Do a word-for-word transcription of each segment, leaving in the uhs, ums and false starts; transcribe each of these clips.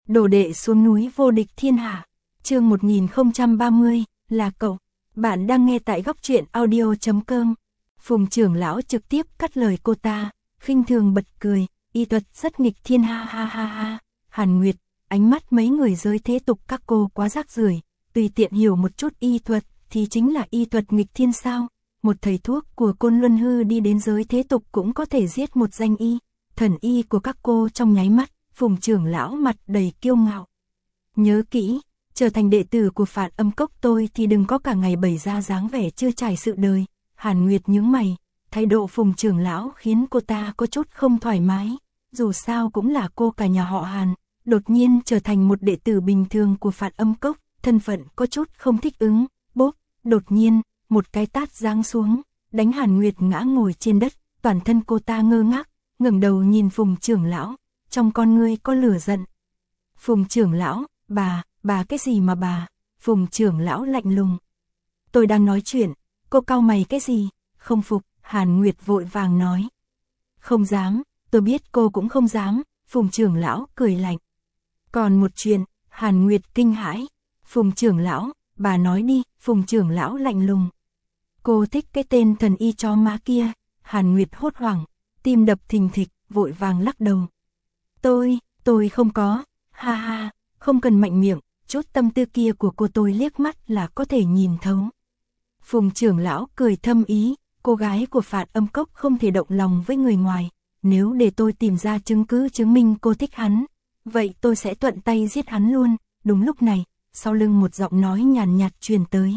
Đồ đệ xuống núi vô địch thiên hạ. Chương một nghìn không trăm ba mươi, là cậu. Bạn đang nghe tại góc truyện audio chấm com. Phùng trưởng lão trực tiếp cắt lời cô ta, khinh thường bật cười, y thuật rất nghịch thiên ha ha ha ha. Hàn Nguyệt, ánh mắt mấy người giới thế tục các cô quá rác rưởi, tùy tiện hiểu một chút y thuật thì chính là y thuật nghịch thiên sao? Một thầy thuốc của Côn Luân Hư đi đến giới thế tục cũng có thể giết một danh y. Thần y của các cô trong nháy mắt, Phùng trưởng lão mặt đầy kiêu ngạo. Nhớ kỹ, trở thành đệ tử của Phạt Âm Cốc tôi thì đừng có cả ngày bày ra dáng vẻ chưa trải sự đời. Hàn Nguyệt nhướng mày, thái độ Phùng trưởng lão khiến cô ta có chút không thoải mái. Dù sao cũng là cô cả nhà họ Hàn, đột nhiên trở thành một đệ tử bình thường của Phạt Âm Cốc, thân phận có chút không thích ứng. Bốp, đột nhiên, một cái tát giáng xuống, đánh Hàn Nguyệt ngã ngồi trên đất, toàn thân cô ta ngơ ngác, ngẩng đầu nhìn Phùng trưởng lão, trong con ngươi có lửa giận. Phùng trưởng lão, bà, bà cái gì mà bà? Phùng trưởng lão lạnh lùng. Tôi đang nói chuyện, cô cau mày cái gì? Không phục, Hàn Nguyệt vội vàng nói. Không dám, tôi biết cô cũng không dám, Phùng trưởng lão cười lạnh. Còn một chuyện, Hàn Nguyệt kinh hãi. Phùng trưởng lão, bà nói đi, Phùng trưởng lão lạnh lùng. Cô thích cái tên thần y chó má kia. Hàn Nguyệt hốt hoảng, tim đập thình thịch, vội vàng lắc đầu. Tôi, tôi không có, ha ha, không cần mạnh miệng, chút tâm tư kia của cô tôi liếc mắt là có thể nhìn thấu. Phùng trưởng lão cười thâm ý, cô gái của Phạt Âm Cốc không thể động lòng với người ngoài, nếu để tôi tìm ra chứng cứ chứng minh cô thích hắn, vậy tôi sẽ thuận tay giết hắn luôn. Đúng lúc này, sau lưng một giọng nói nhàn nhạt truyền tới.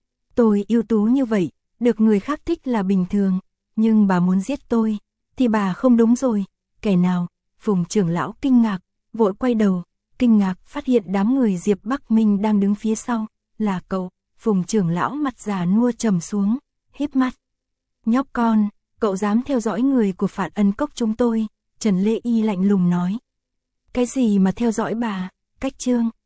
Tôi ưu tú như vậy, được người khác thích là bình thường, nhưng bà muốn giết tôi, thì bà không đúng rồi. Kẻ nào? Phùng trưởng lão kinh ngạc, vội quay đầu, kinh ngạc phát hiện đám người Diệp Bắc Minh đang đứng phía sau. Là cậu? Phùng trưởng lão mặt già nua trầm xuống, híp mắt. Nhóc con, cậu dám theo dõi người của Phạt Ân Cốc chúng tôi? Trần Lễ Y lạnh lùng nói. Cái gì mà theo dõi bà? Cách chương.